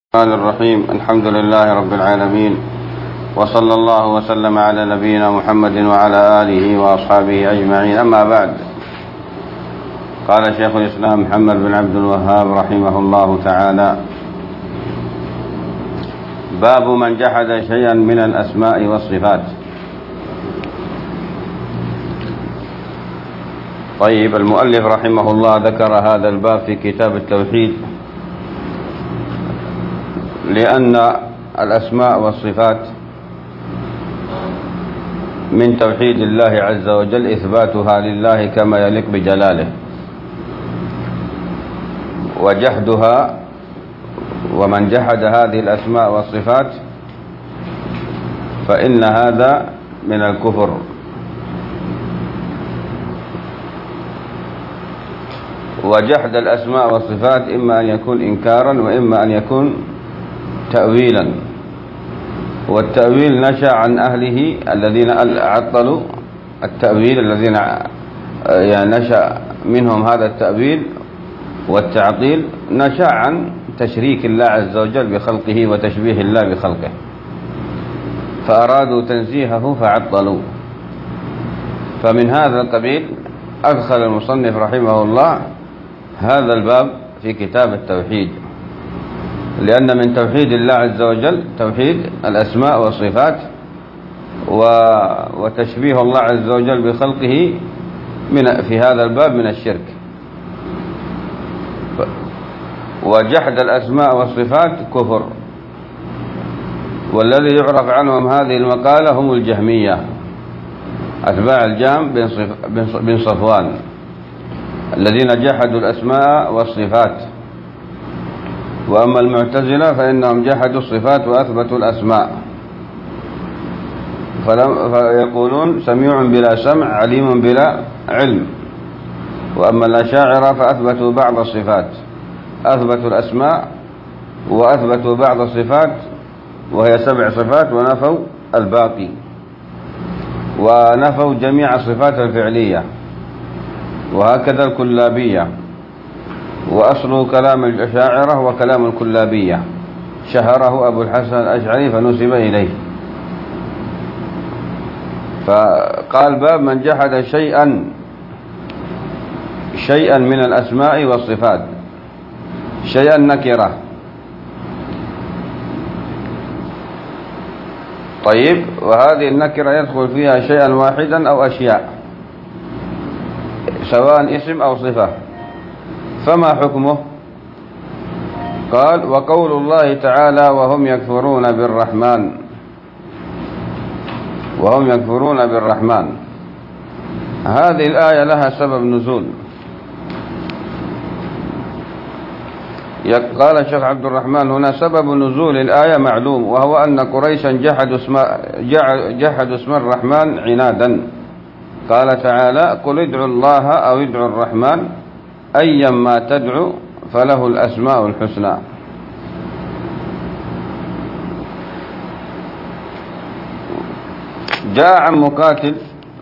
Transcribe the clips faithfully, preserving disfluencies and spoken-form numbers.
الرحمن الرحيم. الحمد لله رب العالمين، وصلى الله وسلم على نبينا محمد وعلى آله وأصحابه أجمعين. أما بعد، قال شيخ الإسلام محمد بن عبد الوهاب رحمه الله تعالى: باب من جحد شيئا من الأسماء والصفات. طيب، المؤلف رحمه الله ذكر هذا الباب في كتاب التوحيد لأن الأسماء والصفات من توحيد الله عز وجل إثباتها لله كما يليق بجلاله، وجحدها ومن جحد هذه الأسماء والصفات فإن هذا من الكفر. وجحد الأسماء والصفات إما أن يكون إنكارا وإما أن يكون تأويلا، والتأويل نشأ عن أهله الذين عطلوا التأويل، الذين يعني نشأ منهم هذا التأويل والتعطيل، نشأ عن تشريك الله عز وجل بخلقه وتشبيه الله بخلقه، فأرادوا تنزيهه فعطلوا. فمن هذا القبيل أدخل المصنف رحمه الله هذا الباب في كتاب التوحيد، لأن من توحيد الله عز وجل توحيد الأسماء والصفات، وتشبيه الله عز وجل بخلقه من في هذا الباب من الشرك. وجحد الأسماء والصفات كفر، والذي يعرف عنهم هذه المقالة هم الجهمية أتباع الجهم بن صفوان، الذين جحدوا الأسماء والصفات. وأما المعتزلة فإنهم جحدوا الصفات وأثبتوا الأسماء، فيقولون سميع بلا سمع، عليم بلا علم. وأما الأشاعرة فأثبتوا بعض الصفات، أثبتوا الأسماء وأثبتوا بعض الصفات وهي سبع صفات، ونفوا الباقي، ونفوا جميع الصفات الفعلية. وهكذا الكلابية، وأصل كلام الأشاعرة وكلام الكلابية، شهره أبو الحسن الأشعري فنسب إليه. فقال: باب من جحد شيئا شيئا من الأسماء والصفات. شيئا نكرة. طيب، وهذه النكرة يدخل فيها شيئا واحدا أو أشياء، سواء اسم أو صفة، فما حكمه؟ قال: وقول الله تعالى: وهم يكفرون بالرحمن وهم يكفرون بالرحمن. هذه الآية لها سبب نزول. قال الشيخ عبد الرحمن: هنا سبب نزول الآية معلوم، وهو أن قريشا جحدوا اسم, جحدوا اسم الرحمن عنادا. قال تعالى: قل ادعوا الله أو ادعوا الرحمن أيما تدعو فله الأسماء الحسنى. جاء عن مقاتل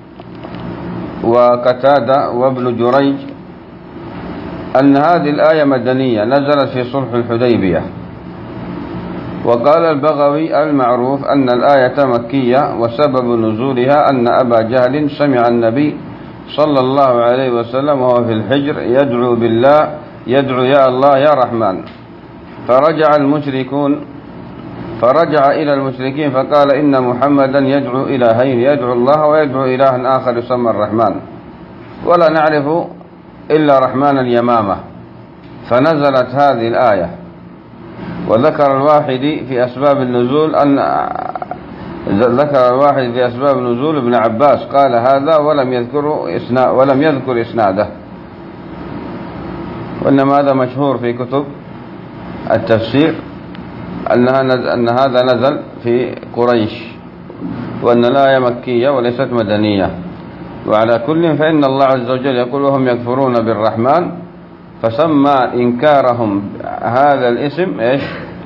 وقتادة وابن جريج أن هذه الآية مدنية نزلت في صلح الحديبية. وقال البغوي المعروف أن الآية مكية، وسبب نزولها أن أبا جهل سمع النبي صلى الله عليه وسلم وهو في الحجر يدعو بالله، يدعو يا الله يا رحمن، فرجع المشركون فرجع إلى المشركين فقال: إن محمدا يدعو إلهين، يدعو الله ويدعو إلها آخر يسمى الرحمن، ولا نعرف إلا رحمن اليمامة. فنزلت هذه الآية. وذكر الواحد في أسباب النزول أن ذكر الواحد في أسباب النزول ابن عباس قال هذا ولم يذكر إسناد ولم يذكر إسناده، وإنما هذا مشهور في كتب التفسير أنها أن هذا نزل في قريش، وأن الآية مكية وليست مدنية. وعلى كل فإن الله عز وجل يقول: وهم يكفرون بالرحمن، فسمى إنكارهم هذا الاسم إيش؟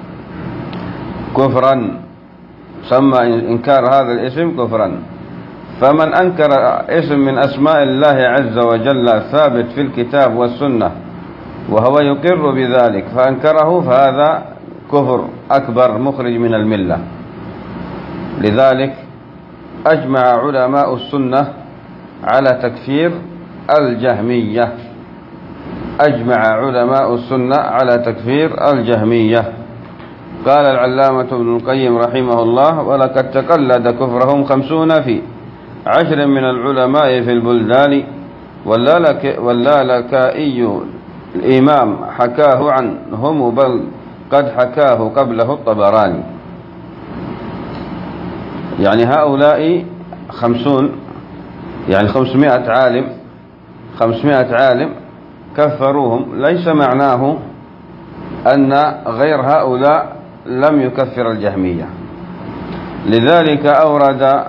كفرا. سمى إنكار هذا الاسم كفرا. فمن أنكر اسم من أسماء الله عز وجل ثابت في الكتاب والسنة وهو يقر بذلك فأنكره، فهذا كفر أكبر مخرج من الملة. لذلك أجمع علماء السنة على تكفير الجهمية أجمع علماء السنة على تكفير الجهمية. قال العلامة ابن القيم رحمه الله: ولقد تقلد كفرهم خمسون في عشر من العلماء في البلدان، واللالكائي الإمام حكاه عنهم، بل قد حكاه قبله الطبراني. يعني هؤلاء خمسون، يعني خمسمائة عالم خمسمائة عالم كفروهم. ليس معناه أن غير هؤلاء لم يكفر الجهمية. لذلك أورد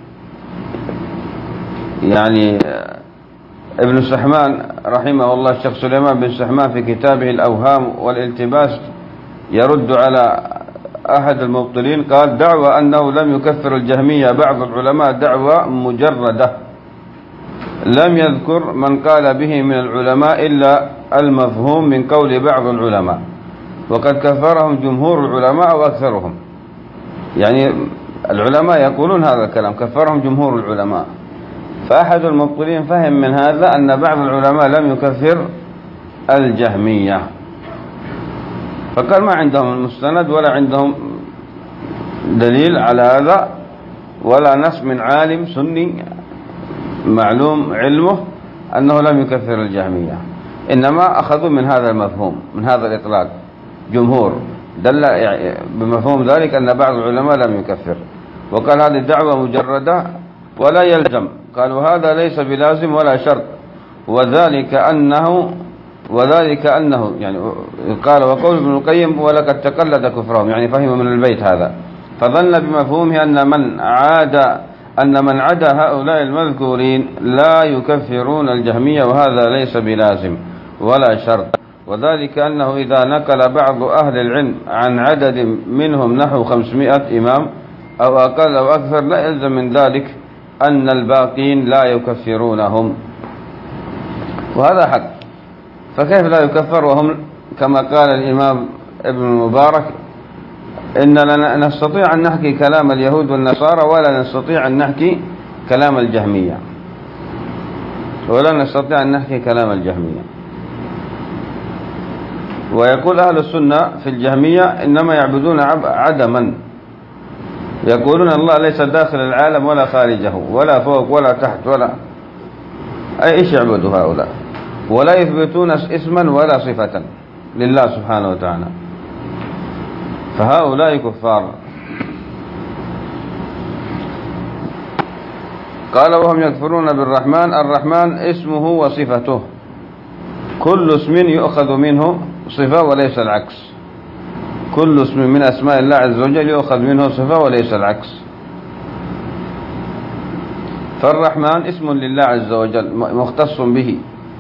يعني ابن سحمان رحمه الله الشيخ سليمان بن سحمان في كتابه الأوهام والالتباس يرد على أحد المبطلين، قال: دعوى أنه لم يكفر الجهمية بعض العلماء دعوى مجردة، لم يذكر من قال به من العلماء إلا المفهوم من قول بعض العلماء، وقد كفرهم جمهور العلماء وأكثرهم. يعني العلماء يقولون هذا الكلام، كفرهم جمهور العلماء. فأحد المبطلين فهم من هذا أن بعض العلماء لم يكفر الجهمية، فقال ما عندهم المستند ولا عندهم دليل على هذا، ولا نص من عالم سني معلوم علمه أنه لم يكفر الجهمية، إنما أخذوا من هذا المفهوم، من هذا الإطلاق جمهور، دل يعني بمفهوم ذلك أن بعض العلماء لم يكفر، وقال هذه الدعوة مجردة ولا يلزم. قالوا هذا ليس بلازم ولا شرط، وذلك أنه وذلك أنه يعني قال وقول ابن القيم: ولقد تقلد كفرهم، يعني فهم من البيت هذا، فظن بمفهومه أن من عاد أن من عدا هؤلاء المذكورين لا يكفرون الجهمية، وهذا ليس بلازم ولا شرط. وذلك أنه إذا نقل بعض أهل العلم عن عدد منهم نحو خمسمائة إمام أو أقل أو أكثر، لا يلزم من ذلك أن الباقين لا يكفرونهم، وهذا حق. فكيف لا يكفر وهم كما قال الإمام ابن المبارك: إننا نستطيع أن نحكي كلام اليهود والنصارى ولا نستطيع أن نحكي كلام الجهمية، ولا نستطيع أن نحكي كلام الجهمية. ويقول أهل السنة في الجهمية إنما يعبدون عدما، يقولون الله ليس داخل العالم ولا خارجه ولا فوق ولا تحت ولا أي إيش يعبدوا هؤلاء، ولا يثبتون اسما ولا صفة لله سبحانه وتعالى، فهؤلاء كفار. قال: وهم يكفرون بالرحمن. الرحمن اسمه وصفته، كل اسم يؤخذ منه صفة وليس العكس، كل اسم من أسماء الله عز وجل يؤخذ منه صفة وليس العكس. فالرحمن اسم لله عز وجل مختص به،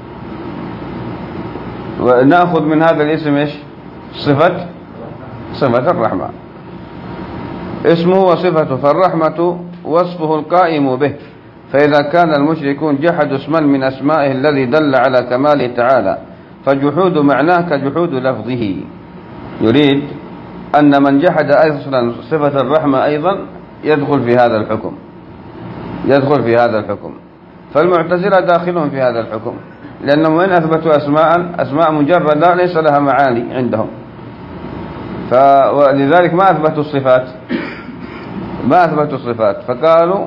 ونأخذ من هذا الاسم إيش؟ صفة صفة الرحمن، اسمه وصفته. فالرحمة وصفه القائم به، فإذا كان المشركون جحدوا اسما من أسمائه الذي دل على كماله تعالى، فجحود معناه كجحود لفظه. يريد أن من جحد أصلا صفة الرحمة أيضا يدخل في هذا الحكم، يدخل في هذا الحكم. فالمعتزلة داخلهم في هذا الحكم، لأنهم وإن أثبتوا أسماء أسماء مجردة ليس لها معاني عندهم، فلذلك ما أثبتوا الصفات ما أثبتوا الصفات فقالوا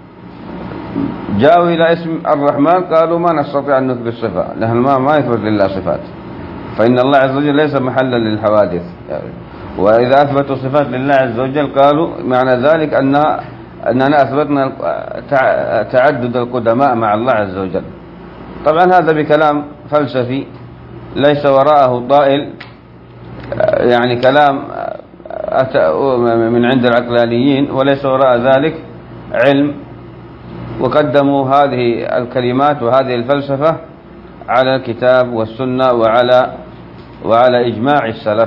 جاءوا إلى اسم الرحمن قالوا ما نستطيع أن نثبت صفة، نحن ما ما يثبت لله صفات، فإن الله عز وجل ليس محلا للحوادث. وإذا أثبتوا صفات لله عز وجل قالوا معنى ذلك أننا أننا أثبتنا تعدد القدماء مع الله عز وجل. طبعا هذا بكلام فلسفي ليس وراءه طائل، يعني كلام من عند العقلانيين وليس وراء ذلك علم، وقدموا هذه الكلمات وهذه الفلسفة على الكتاب والسنة وعلى وعلى إجماع السلف،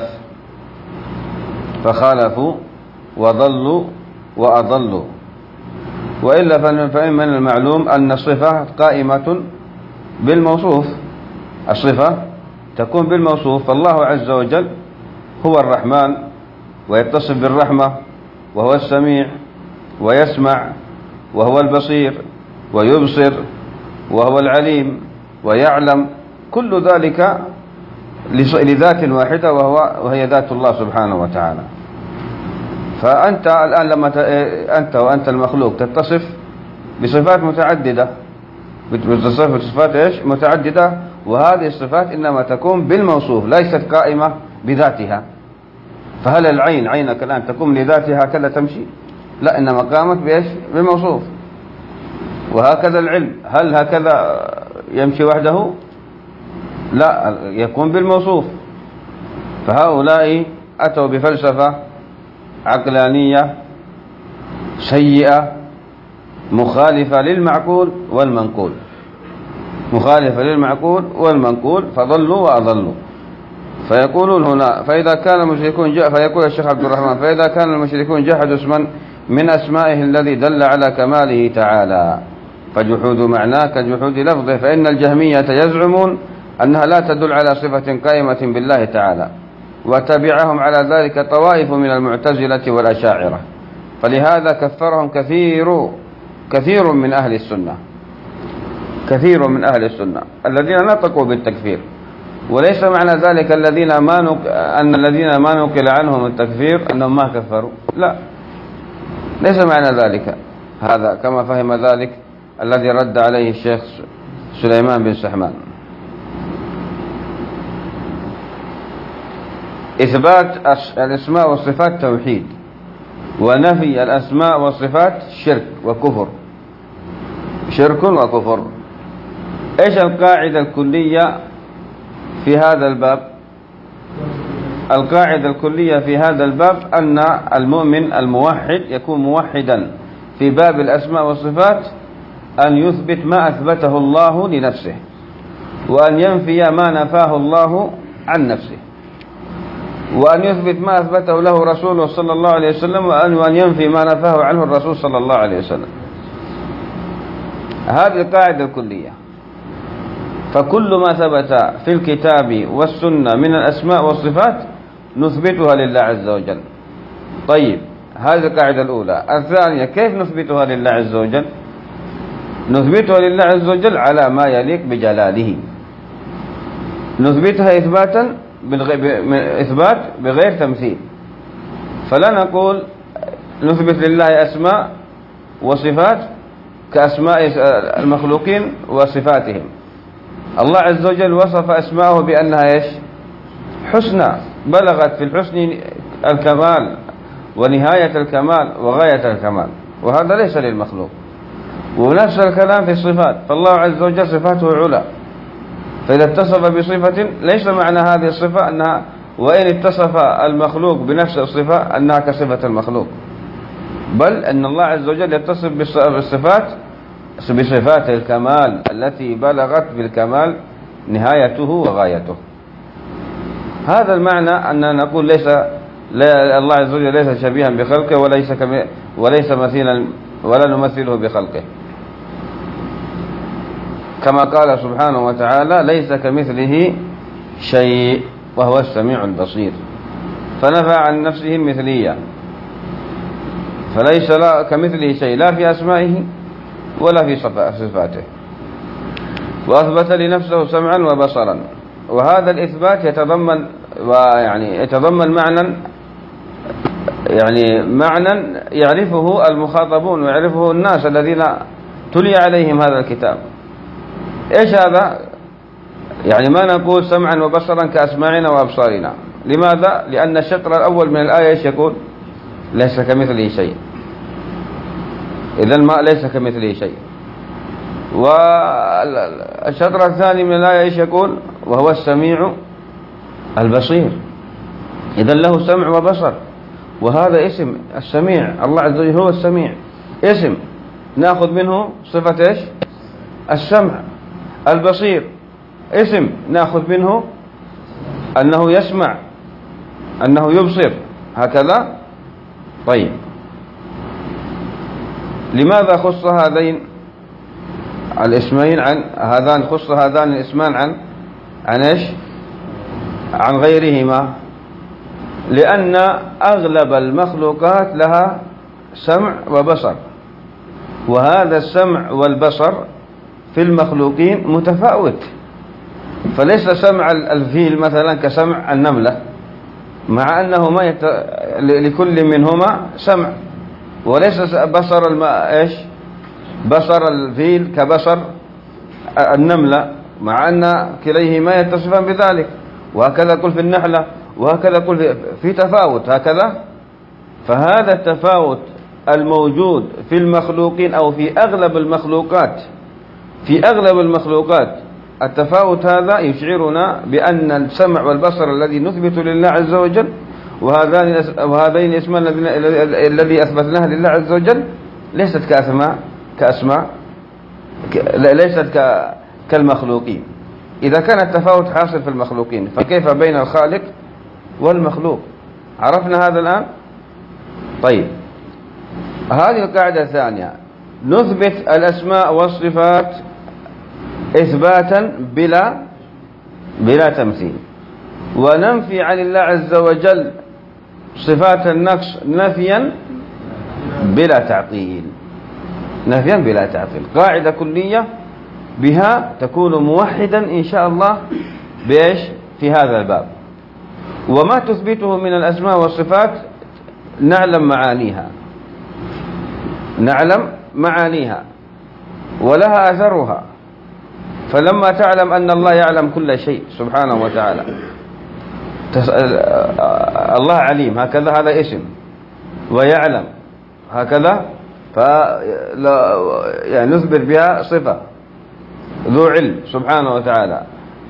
فخالفوا وضلوا وأضلوا. وإلا فإن من المعلوم أن الصفة قائمة بالموصوف، الصفة تكون بالموصوف، فالله عز وجل هو الرحمن ويتصف بالرحمة وهو السميع، ويسمع وهو البصير، ويبصر وهو العليم، ويعلم، كل ذلك لذات واحدة وهو وهي ذات الله سبحانه وتعالى. فأنت الآن لما أنت وأنت المخلوق تتصف بصفات متعددة، بتصف بصفات إيش متعددة، وهذه الصفات إنما تكون بالموصوف ليست قائمة بذاتها. فهل العين عينك الآن تقوم لذاتها هكذا تمشي؟ لا، إنما قامت بإيش بالموصوف. وهكذا العلم، هل هكذا يمشي وحده؟ لا، يكون بالموصوف. فهؤلاء أتوا بفلسفة عقلانية سيئة مخالفة للمعقول والمنقول، مخالفة للمعقول والمنقول، فضلوا وأضلوا. فيقولون هنا: فإذا كان المشركون جاء فيقول الشيخ عبد الرحمن: فإذا كان المشركون جحدوا اسما من أسمائه الذي دل على كماله تعالى فجحود معناه كجحود لفظه، فإن الجهمية يزعمون أنها لا تدل على صفة قائمة بالله تعالى، وتبعهم على ذلك طوائف من المعتزلة والأشاعرة، فلهذا كفرهم كثير كثير من أهل السنة، كثير من أهل السنة الذين نطقوا بالتكفير. وليس معنى ذلك الذين ما نق... أن الذين ما نقل عنهم التكفير أنهم ما كفروا، لا، ليس معنى ذلك هذا، كما فهم ذلك الذي رد عليه الشيخ سليمان بن سحمان. إثبات الأسماء والصفات توحيد، ونفي الأسماء والصفات شرك وكفر، شرك وكفر. إيش القاعدة الكلية في هذا الباب؟ القاعدة الكلية في هذا الباب أن المؤمن الموحد يكون موحدا في باب الأسماء والصفات، أن يثبت ما أثبته الله لنفسه، وأن ينفي ما نفاه الله عن نفسه، وأن يثبت ما أثبته له رسوله صلى الله عليه وسلم، وأن ينفي ما نفاه عنه الرسول صلى الله عليه وسلم. هذه القاعدة الكلية. فكل ما ثبت في الكتاب والسنة من الأسماء والصفات نثبتها لله عز وجل. طيب، هذه القاعدة الأولى. الثانية: كيف نثبتها لله عز وجل؟ نثبتها لله عز وجل على ما يليق بجلاله، نثبتها إثباتا إثبات بغير تمثيل. فلا نقول نثبت لله أسماء وصفات كأسماء المخلوقين وصفاتهم. الله عز وجل وصف أسماءه بأنها إيش؟ حسنى، بلغت في الحسن الكمال ونهاية الكمال وغاية الكمال، وهذا ليس للمخلوق. ونفس الكلام في الصفات، فالله عز وجل صفاته علا، فإذا اتصف بصفة ليس معنى هذه الصفة أنها، وإن اتصف المخلوق بنفس الصفة أنها كصفة المخلوق، بل أن الله عز وجل يتصف بالصفات بصفات الكمال التي بلغت بالكمال نهايته وغايته. هذا المعنى أن نقول ليس لا الله عز وجل ليس شبيها بخلقه، وليس وليس مثيلا ولا نمثله بخلقه، كما قال سبحانه وتعالى: ليس كمثله شيء وهو السميع البصير، فنفى عن نفسه المثلية، فليس لا كمثله شيء لا في أسمائه ولا في صفاته، وأثبت لنفسه سمعا وبصرا. وهذا الإثبات يتضمن ويعني يتضمن معنى يعني معنى يعرفه المخاطبون ويعرفه الناس الذين تلي عليهم هذا الكتاب. إيش هذا؟ يعني ما نقول سمعا وبصرا كأسماعنا وأبصارنا. لماذا؟ لأن الشطر الأول من الآية إيش يقول؟ ليس كمثله شيء. إذن ما ليس كمثله شيء. والشطر الثاني من الآية إيش يقول؟ وهو السميع البصير. إذن له سمع وبصر، وهذا اسم السميع. الله عز وجل هو السميع، اسم نأخذ منه صفة إيش؟ السمع. البصير اسم نأخذ منه أنه يسمع، أنه يبصر، هكذا. طيب، لماذا خص هذين الاسمين عن هذان خص هذان الاسمان عن عن ايش؟ عن غيرهما؟ لأن أغلب المخلوقات لها سمع وبصر، وهذا السمع والبصر في المخلوقين متفاوت. فليس سمع الفيل مثلا كسمع النملة، مع أنه ما يت... لكل منهما سمع، وليس بصر الماء إيش بصر الفيل كبصر النملة، مع أن كليهما يتصفان بذلك. وهكذا قل في النحلة، وهكذا قل في... في تفاوت هكذا. فهذا التفاوت الموجود في المخلوقين أو في أغلب المخلوقات في أغلب المخلوقات التفاوت هذا يشعرنا بأن السمع والبصر الذي نثبت لله عز وجل، وهذان وهذين الاسمان الذي أثبتناها لله عز وجل ليست كأسماء كأسماء ليست كالمخلوقين. إذا كان التفاوت حاصل في المخلوقين فكيف بين الخالق والمخلوق؟ عرفنا هذا الآن؟ طيب، هذه القاعدة الثانية، نثبت الأسماء والصفات إثباتا بلا بلا تمثيل، وننفي عن الله عز وجل صفات النقص نفيا بلا تعطيل نفيا بلا تعطيل. قاعدة كلية بها تكون موحدا إن شاء الله بإيش في هذا الباب. وما تثبته من الأسماء والصفات نعلم معانيها نعلم معانيها ولها أثرها. فلما تعلم أن الله يعلم كل شيء سبحانه وتعالى، الله عليم هكذا هذا اسم، ويعلم هكذا، يعني نثبت بها صفة ذو علم سبحانه وتعالى.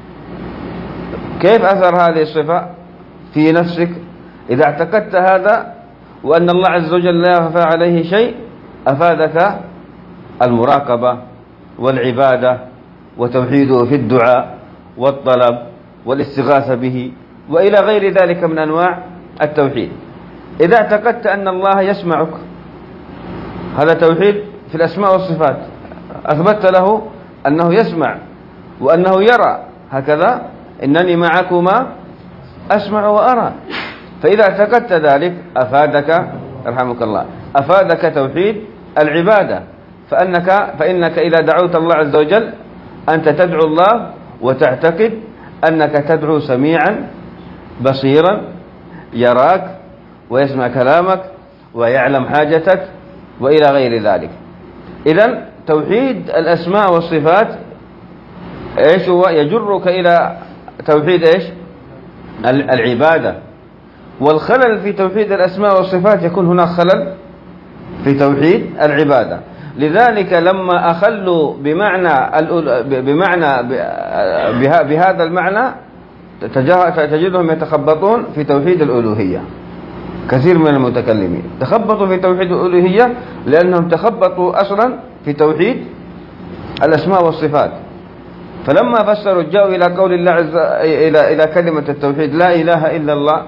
كيف أثر هذه الصفة في نفسك إذا اعتقدت هذا وأن الله عز وجل لا يخفى عليه شيء؟ أفادك المراقبة والعبادة وتوحيده في الدعاء والطلب والاستغاثة به وإلى غير ذلك من أنواع التوحيد. إذا اعتقدت أن الله يسمعك، هذا توحيد في الأسماء والصفات، أثبت له أنه يسمع وأنه يرى هكذا، إنني معكما أسمع وأرى. فإذا اعتقدت ذلك أفادك رحمك الله أفادك توحيد العبادة، فأنك فإنك إذا دعوت الله عز وجل أنت تدعو الله وتعتقد أنك تدعو سميعا بصيرا يراك ويسمع كلامك ويعلم حاجتك وإلى غير ذلك. إذن توحيد الأسماء والصفات إيش هو؟ يجرك إلى توحيد إيش العبادة. والخلل في توحيد الأسماء والصفات يكون هناك خلل في توحيد العبادة. لذلك لما أخلوا بمعنى بمعنى بهذا المعنى تجدهم يتخبطون في توحيد الألوهية. كثير من المتكلمين تخبطوا في توحيد الألوهية لأنهم تخبطوا أصلا في توحيد الأسماء والصفات. فلما فسروا جاءوا إلى قول الله عز إلى إلى كلمة التوحيد لا إله إلا الله،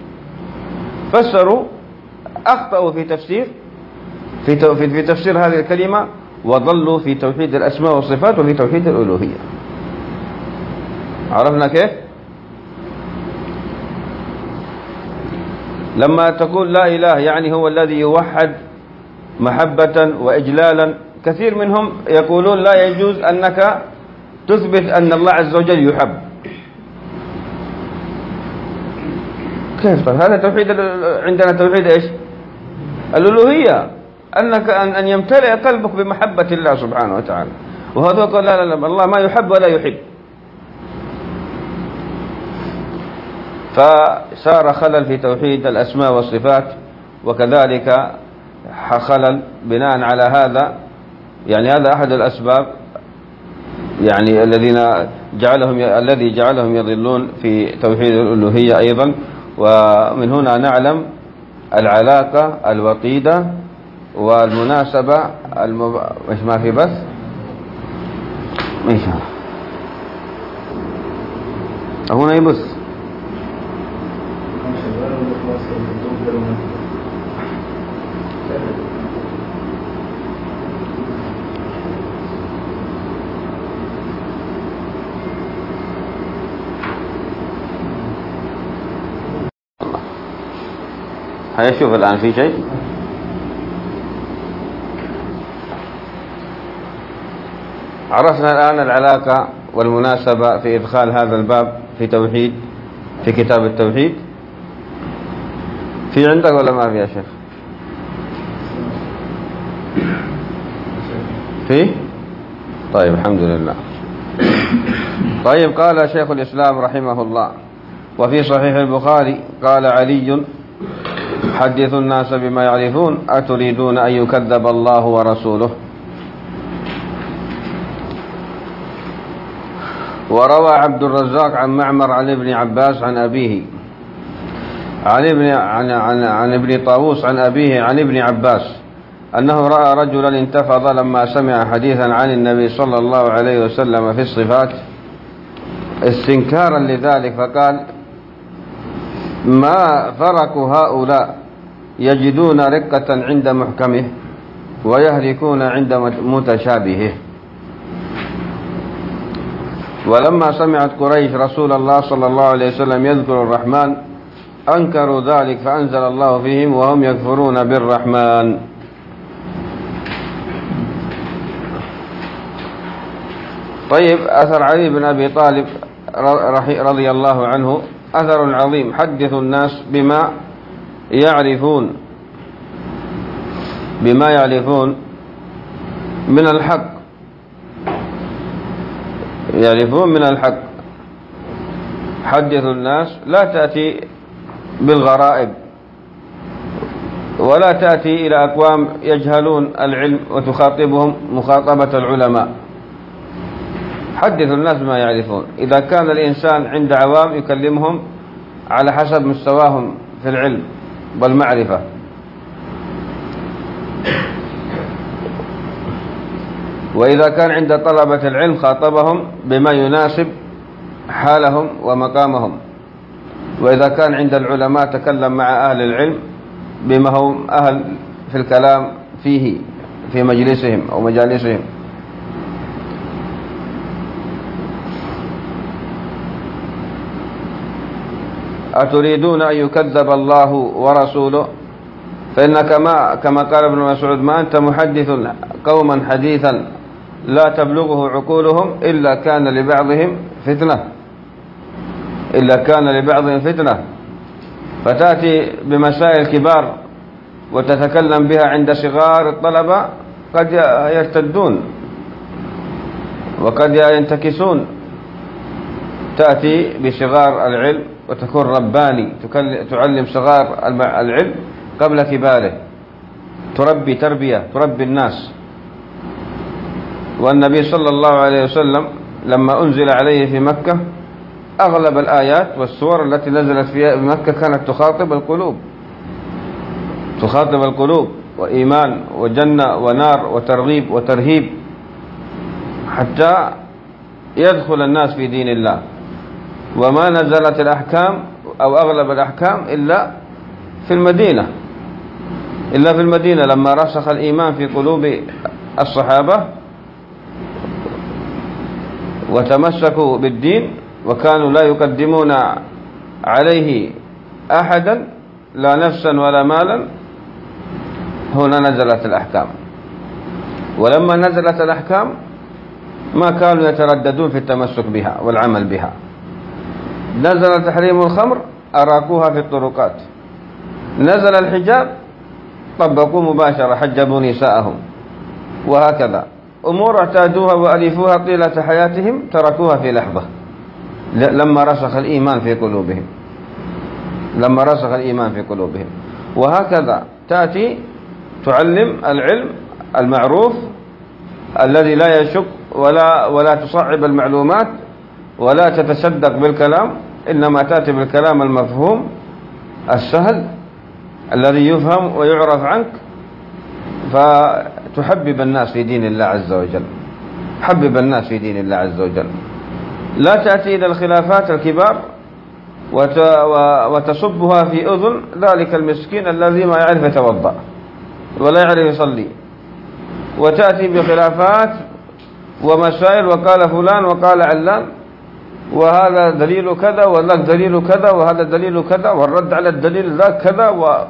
فسروا أخطأوا في تفسير في في تفسير هذه الكلمة، وضلوا في توحيد الأسماء والصفات وفي توحيد الألوهية. عرفنا كيف؟ لما تقول لا إله يعني هو الذي يوحد محبة وإجلالا، كثير منهم يقولون لا يجوز أنك تثبت أن الله عز وجل يحب. كيف؟ طيب هذا توحيد عندنا توحيد إيش؟ الألوهية، أنك أن يمتلئ قلبك بمحبة الله سبحانه وتعالى. وهذا قال لا لا لا الله ما يحب ولا يحب. فصار خلل في توحيد الأسماء والصفات، وكذلك خلل بناء على هذا. يعني هذا أحد الأسباب يعني الذين جعلهم الذي جعلهم يضلون في توحيد الألوهية أيضا. ومن هنا نعلم العلاقة الوطيدة والمناسبة المب... مش ما في بس إن شاء الله هنا يبص هيا شوف الآن في شيء. عرفنا الآن العلاقة والمناسبة في إدخال هذا الباب في توحيد في كتاب التوحيد. في عندك ولا ما في يا شيخ؟ في؟ طيب الحمد لله. طيب قال شيخ الإسلام رحمه الله: وفي صحيح البخاري قال علي: حدثوا الناس بما يعرفون أتريدون أن يكذب الله ورسوله. وروى عبد الرزاق عن معمر عن ابن عباس عن أبيه عن ابن عن عن, عن ابن طاووس عن أبيه عن ابن عباس أنه رأى رجلا انتفض لما سمع حديثا عن النبي صلى الله عليه وسلم في الصفات استنكارا لذلك، فقال: ما فرق هؤلاء يجدون رقة عند محكمه ويهلكون عند متشابهه. ولما سمعت قريش رسول الله صلى الله عليه وسلم يذكر الرحمن أنكروا ذلك فأنزل الله فيهم: وهم يكفرون بالرحمن. طيب أثر علي بن أبي طالب رضي الله عنه أثر عظيم: حدثوا الناس بما يعرفون بما يعرفون من الحق يعرفون من الحق. حدثوا الناس لا تأتي بالغرائب ولا تأتي إلى أقوام يجهلون العلم وتخاطبهم مخاطبة العلماء. حدثوا الناس بما يعرفون. إذا كان الإنسان عند عوام يكلمهم على حسب مستواهم في العلم والمعرفة. وإذا كان عند طلبة العلم خاطبهم بما يناسب حالهم ومقامهم. وإذا كان عند العلماء تكلم مع أهل العلم بما هم أهل في الكلام فيه في مجلسهم أو مجالسهم. أتريدون أن يكذب الله ورسوله؟ فإنك ما كما قال ابن مسعود: ما أنت محدث قوما حديثا لا تبلغه عقولهم إلا كان لبعضهم فتنة إلا كان لبعضهم فتنة فتأتي بمسائل كبار وتتكلم بها عند صغار الطلبة قد يرتدون وقد ينتكسون. تأتي بصغار العلم وتكون رباني، تعلم صغار العلم قبل كباره، تربي تربية تربي الناس. والنبي صلى الله عليه وسلم لما أنزل عليه في مكة أغلب الآيات والسور التي نزلت في مكة كانت تخاطب القلوب تخاطب القلوب وإيمان وجنة ونار وترغيب وترهيب حتى يدخل الناس في دين الله. وما نزلت الأحكام أو أغلب الأحكام إلا في المدينة إلا في المدينة لما رسخ الإيمان في قلوب الصحابة وتمسكوا بالدين وكانوا لا يقدمون عليه أحدا لا نفسا ولا مالا. هنا نزلت الأحكام. ولما نزلت الأحكام ما كانوا يترددون في التمسك بها والعمل بها. نزل تحريم الخمر أراقوها في الطرقات. نزل الحجاب طبقوا مباشرة حجبوا نساءهم. وهكذا أمور اعتادوها وألفوها طيلة حياتهم تركوها في لحظة لما رسخ الإيمان في قلوبهم لما رسخ الإيمان في قلوبهم. وهكذا تأتي تعلم العلم المعروف الذي لا يشك ولا ولا تصعب المعلومات ولا تتصدق بالكلام، إنما تأتي بالكلام المفهوم السهل الذي يفهم ويعرف عنك، فتحبب الناس في دين الله عز وجل. حبب الناس في دين الله عز وجل. لا تأتي إلى الخلافات الكبار وتصبها في أذن ذلك المسكين الذي ما يعرف يتوضأ ولا يعرف يصلي، وتأتي بخلافات ومسائل وقال فلان وقال علان وهذا دليل كذا وذاك دليل كذا وهذا دليل كذا والرد على الدليل ذاك كذا و...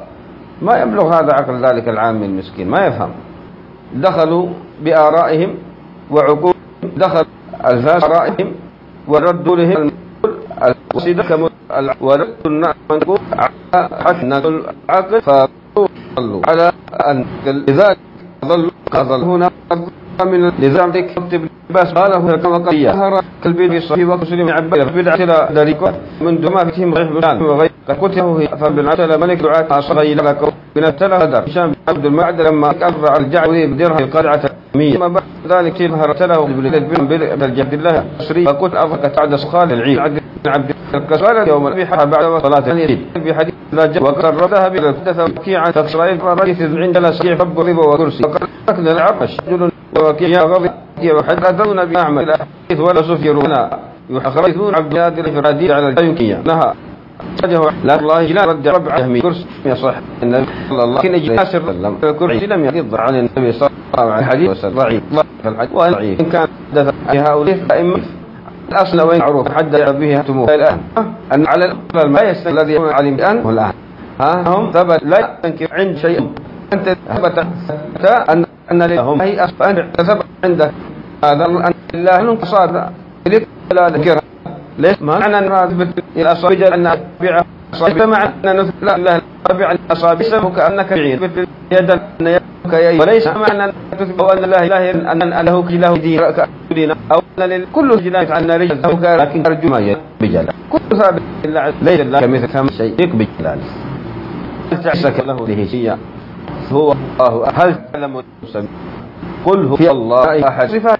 ما يبلغ هذا عقل ذلك العام المسكين، ما يفهم. دخلوا بآرائهم وعقولهم، دخلوا الفاس آرائهم وردوا لهم المقول وردوا المنقول على حسن العقل فضلوا على أن لذلك ظلوا ظل هنا من لذلك كتب بس قاله كما قال ظهر كالبيت في الصحيح وكسلم عبد بدعة إلى ذلك منذ ما فيهم غير بلان وغير قد كتبه فبالعتل ملك دعاة صغير لك بنتله هدر هشام عبد المعد لما أرفع الجعوي بدرهم قرعة مية ثم بعد ذلك ظهرت له بالجهد الله الشريف فقلت أضحك تعد سخال العيد عبد الكسوال يوم الفيحة بعد صلاة العيد بحديث لا جاء وقررتها بالحدث وكيعا تكسرائيل رجيث عندنا سيع فب ربا وكرسي وقررتنا العرش جل وكيعا غضي وحدثون بأعمل الحديث ولا سفيرونا يحخرثون عبد الهادي الفرادي على الجايوكية نها لا الله جلال رد ربع جهمي كرسي يصح النبي صلى الله عليه وسلم ياسر الكرسي لم يضع عن النبي صلى الله عليه وسلم الحديث ضعيف ضعيف إن كان حدث هؤلاء أئمة الأصل وين معروف حد به تموه الآن أن على الأصل ما يستنكر الذي علم الآن والآن ها هم ثبت لا تنكر عند شيء أنت ثبت أن أن لهم هي أصل فأنت ثبت عندك هذا أن الله لك صار لك لا ذكر ليش ما معنى أن نثبت الأصابع أن أتبع أصابع معنى أن نثبت لا الله أتبع الأصابع اسمه كأنك بعيد يدا أن يدك يد وليس معنى أن تثبت أن الله إله أن له كله دين أو أن كل جلات عنا رجل لكن أرجو ما يبجل كل ثابت الله ليس الله كمثل كم شيء بجلال تعسك له به شيء هو الله هل تعلم قل هو الله أحد صفات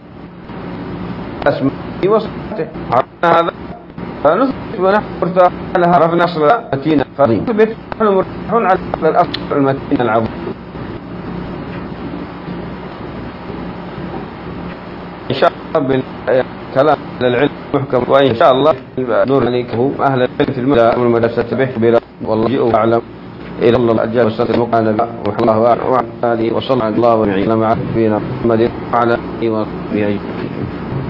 اسمه وصفته هذا فنثبت ونحفر لها رفع نصر المتين فضيم نثبت نحن مرتاحون على الأصل المتين العظيم إن شاء الله بالكلام للعلم محكم وإن شاء الله نور عليكم أهل العلم في المدى والمدرسة به بلا والله جئوا أعلم إلى الله أجاب السنة المقانة الله وعلى آله وصلى الله ونعيم مع فينا محمد وعلى آله وصحبه